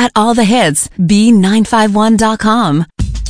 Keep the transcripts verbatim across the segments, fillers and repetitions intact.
at all the hits, B nine five one dot com.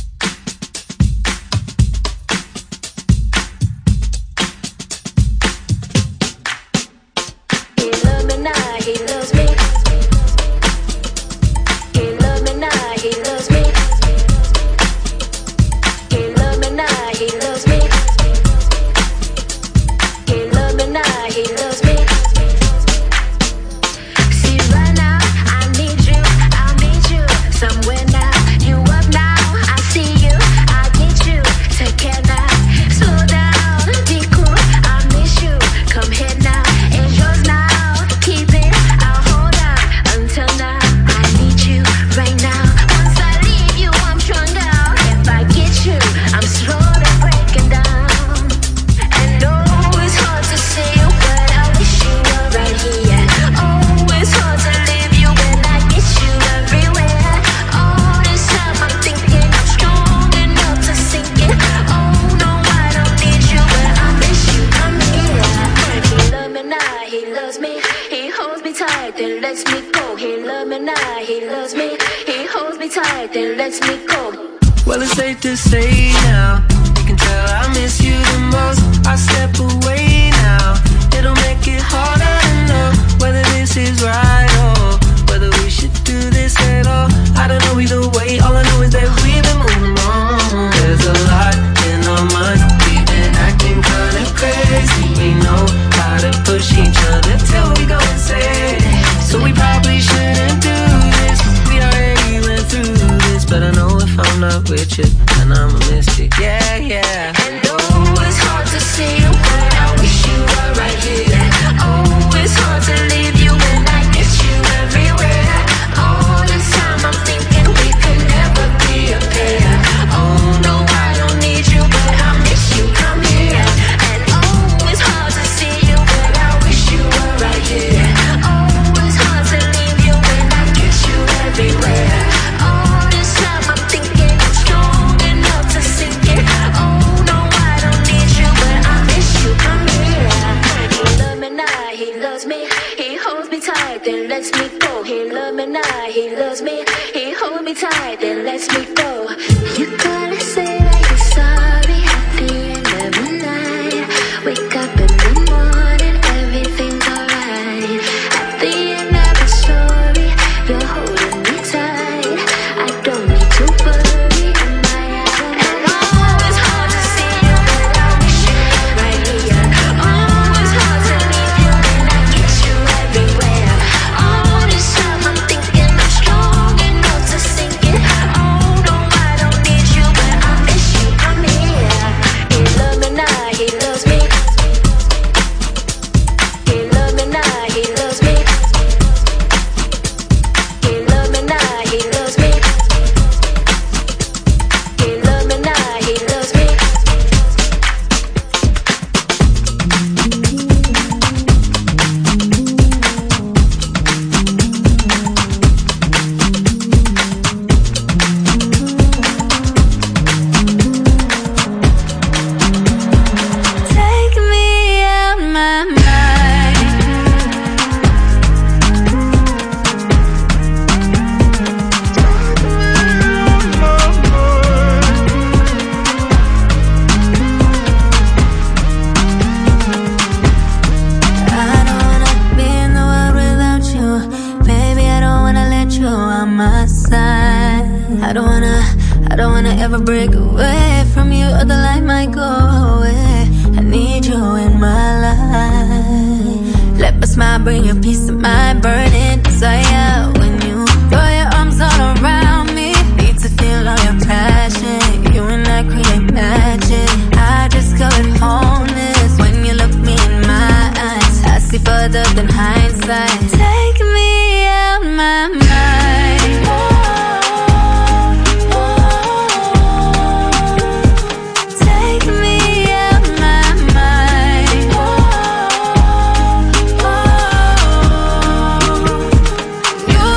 Well, it's safe to say now, you can tell I miss you the most. I step away now, it'll make it harder to know whether this is right or whether we should do this at all. I don't know either way, all I know is that we've been moving on. There's a lot in our minds, we've been acting kinda crazy. We know how to push each other till we go insane. So we probably shouldn't do this, we already went through this. But I know if I'm not with you, then I'ma miss you, yeah, yeah. And oh, it's hard to see you, but I wish you were right here. Oh, it's hard to leave you when I miss you everywhere. All this time I'm thinking we could never be a pair. Oh no, I don't need you, but I miss you, come here. And oh, it's hard to see you, but I wish you were right here. Oh, it's hard to leave you when I miss you everywhere. All this time I'm thinking I'm strong enough to sink it. Oh no, I don't need you, but I miss you, come here. He loves me now, he loves me. He holds me tight, then lets me go. He loves me now, he loves me. He holds me tight, then lets me go. You gotta say that you're sorry at the end of the night. Wake up in the morning, everything's alright. At the end of the story, you're holding me tight. I don't need to worry, am I out? And oh, it's hard to see you, but I wish you were right here. Oh, it's hard to leave you when I get you everywhere. All this time I'm thinking I'm strong enough to sink it. Oh no, I don't need you, but I miss you, come here. He loves me now, he loves me. He loves me now, he loves me. He loves me now, he loves me. He loves me now, he loves me. Take me out my mind. I don't wanna be in the world without you. Baby, I don't wanna let you on my side. I don't wanna, I don't wanna ever break away from you, or the light might go away. I need you in my life. Let my smile bring you peace of mind, burning desire. When you throw your arms all around me, need to feel all your passion. You and I create magic. I discovered wholeness when you look me in my eyes. I see further than hindsight. Take me out my mind. Take me out my mind. You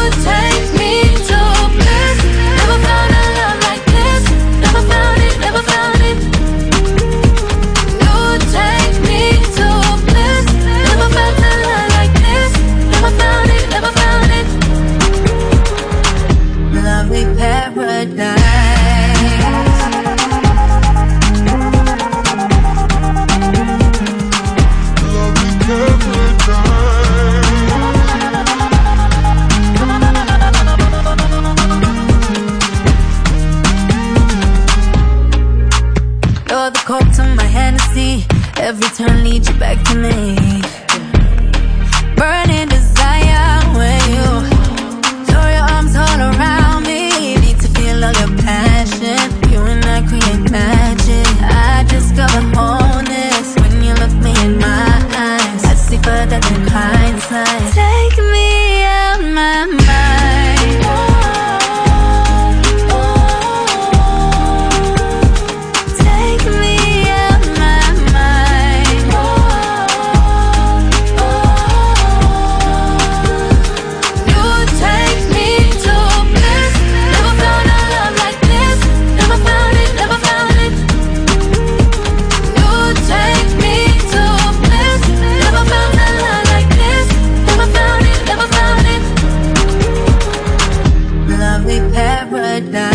paradise. You're the coke to my Hennessy. Every turn leads you back to me. Burning desire when you throw your arms all around me. Need to feel all your passion. You and I create magic. I discover wholeness when you look me in my eyes. I see further than hindsight. Take me out my mind. Take me out my mind. You take me to bliss. Never found a love like this. Never found it, never found it. You take me to bliss. Never found a love like this. Never found it, never found it. Lovely paradise.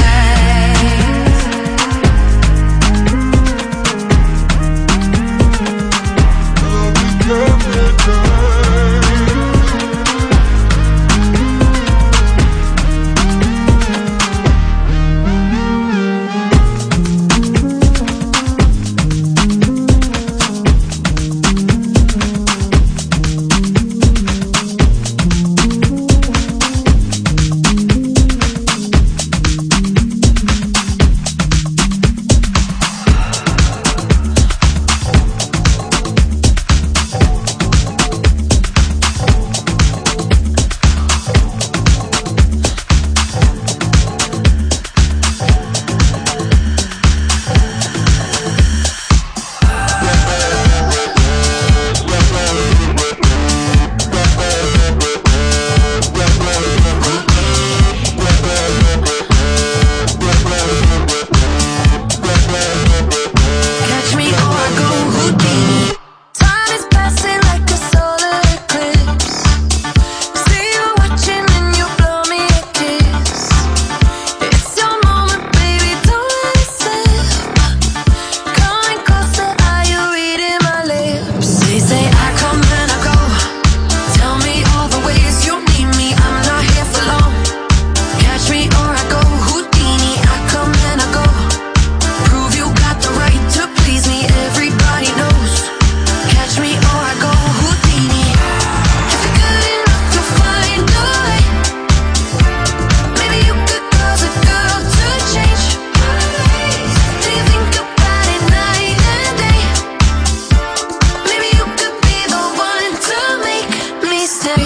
Catch me or I go Houdini. Time is passing like a solar eclipse. See you watching and you blow me a kiss. It's your moment, baby, don't let it slip. Coming closer, are you reading my lips? They say I come and I go. Tell me all the ways you need me, I'm not here for long. Catch me or I go Houdini. I come and I go. Prove you got the right to please me, everybody knows. Catch me or I go Houdini. If you're good enough to find a way, maybe you could cause a girl to change. Do you think about it night and day? Maybe you could be the one to make me stay.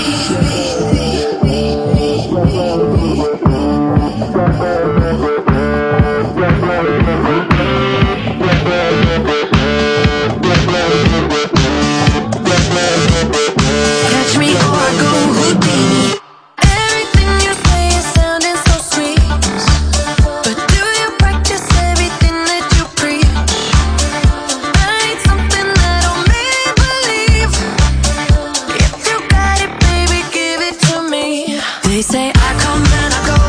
Catch me or I go Houdini. Everything you say is sounding so sweet, but do you practice everything that you preach? I need something that'll make me believe. If you got it, baby, give it to me. They say I come and I go.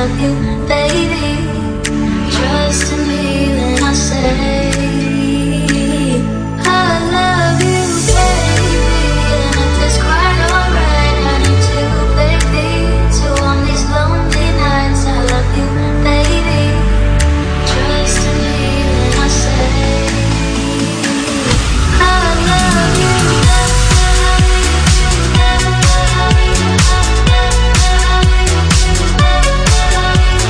love you, baby. Trust in me when I say I love you, baby. And if it's quite alright, I need you, baby. So on these lonely nights, I love you, baby. Trust in me when I say I love you. I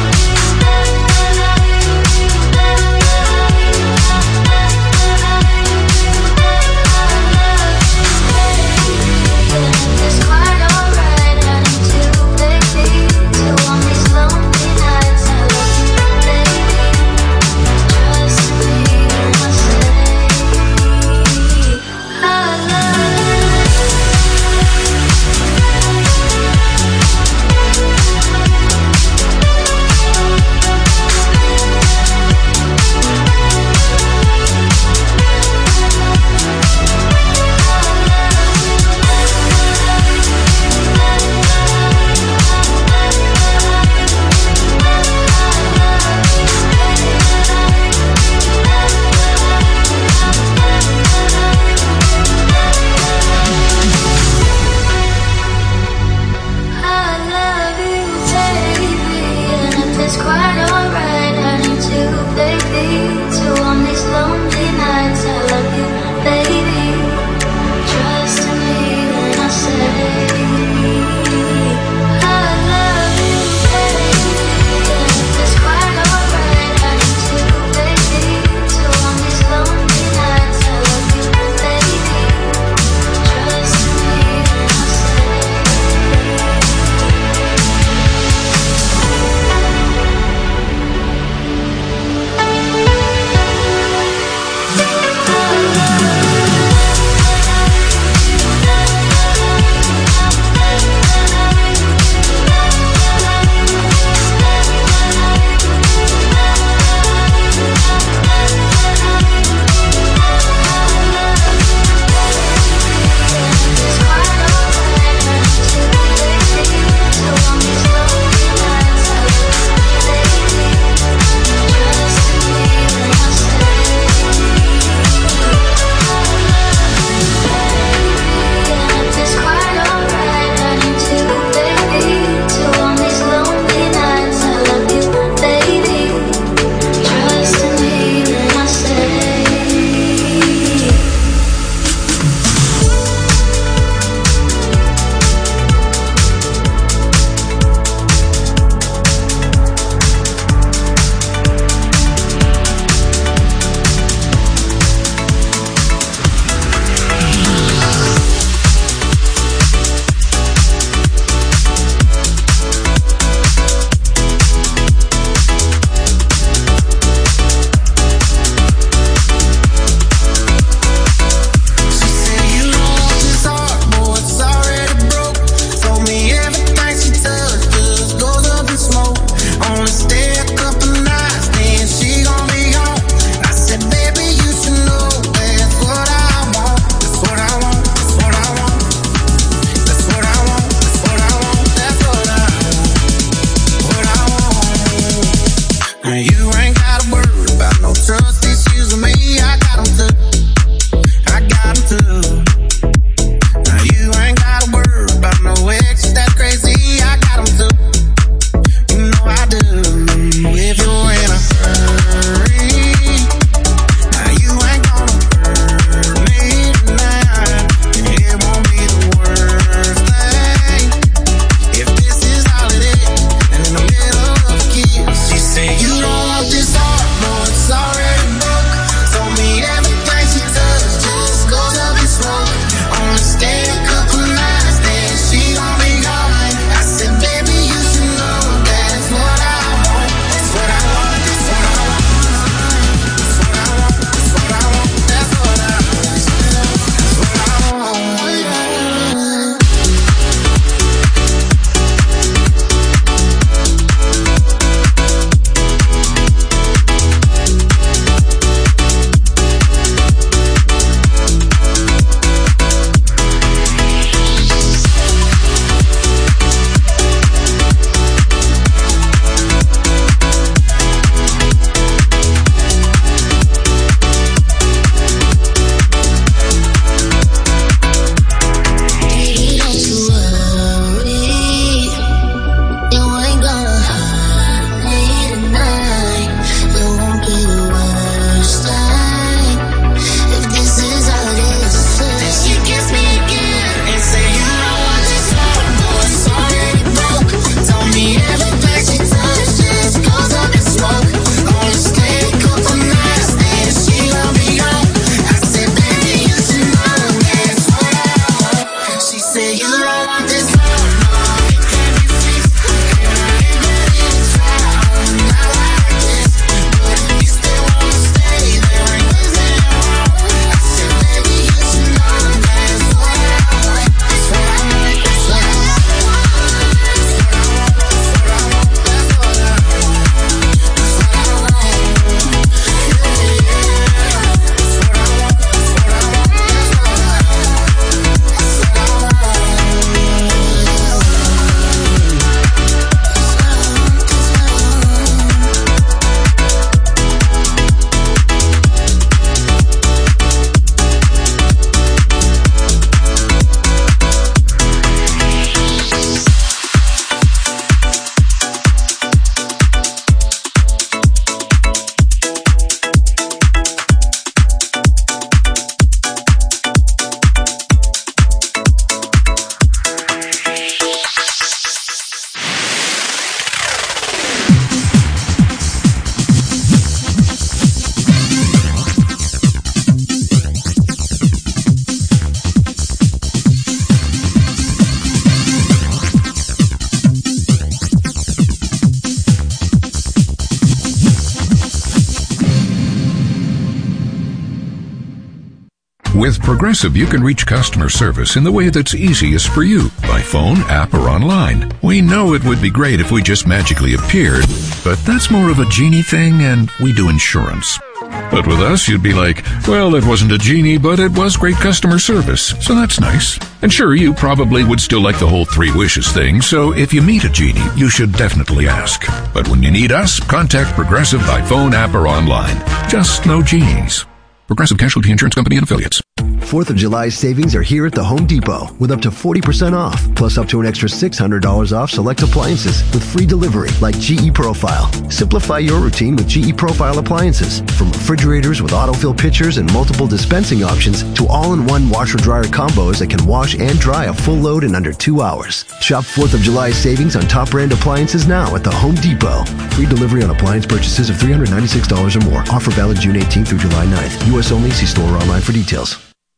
With Progressive, you can reach customer service in the way that's easiest for you, by phone, app, or online. We know it would be great if we just magically appeared, but that's more of a genie thing, and we do insurance. But with us, you'd be like, well, it wasn't a genie, but it was great customer service, so that's nice. And sure, you probably would still like the whole three wishes thing, so if you meet a genie, you should definitely ask. But when you need us, contact Progressive by phone, app, or online. Just no genies. Progressive Casualty Insurance Company and Affiliates. fourth of July savings are here at the Home Depot with up to forty percent off, plus up to an extra six hundred dollars off select appliances with free delivery like G E Profile. Simplify your routine with G E Profile appliances. From refrigerators with autofill pitchers and multiple dispensing options to all-in-one washer-dryer combos that can wash and dry a full load in under two hours. Shop fourth of July savings on top brand appliances now at the Home Depot. Free delivery on appliance purchases of three hundred ninety-six dollars or more. Offer valid June eighteenth through July ninth. U S only. See store or online for details.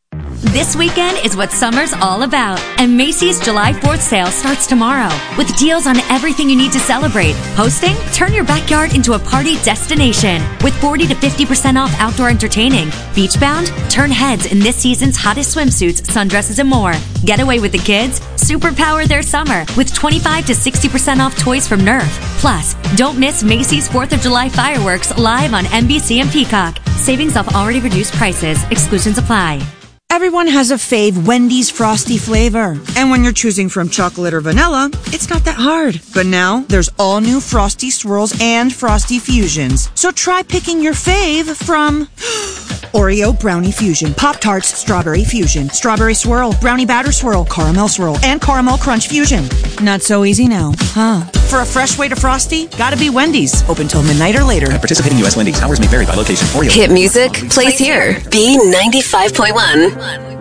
This weekend is what summer's all about, and Macy's July fourth sale starts tomorrow with deals on everything you need to celebrate. Hosting? Turn your backyard into a party destination with forty to fifty percent off outdoor entertaining. Beachbound? Turn heads in this season's hottest swimsuits, sundresses, and more. Getaway with the kids? Superpower their summer with twenty-five to sixty percent off toys from Nerf. Plus, don't miss Macy's fourth of July fireworks live on N B C and Peacock. Savings off already reduced prices. Exclusions apply. Everyone has a fave Wendy's Frosty flavor. And when you're choosing from chocolate or vanilla, it's not that hard. But now, there's all new Frosty Swirls and Frosty Fusions. So try picking your fave from Oreo Brownie Fusion, Pop-Tarts Strawberry Fusion, Strawberry Swirl, Brownie Batter Swirl, Caramel Swirl, and Caramel Crunch Fusion. Not so easy now, huh? For a fresh way to Frosty, gotta be Wendy's. Open till midnight or later. At participating U S Wendy's, hours may vary by location. Oreo. Hit music plays here. B ninety-five point one.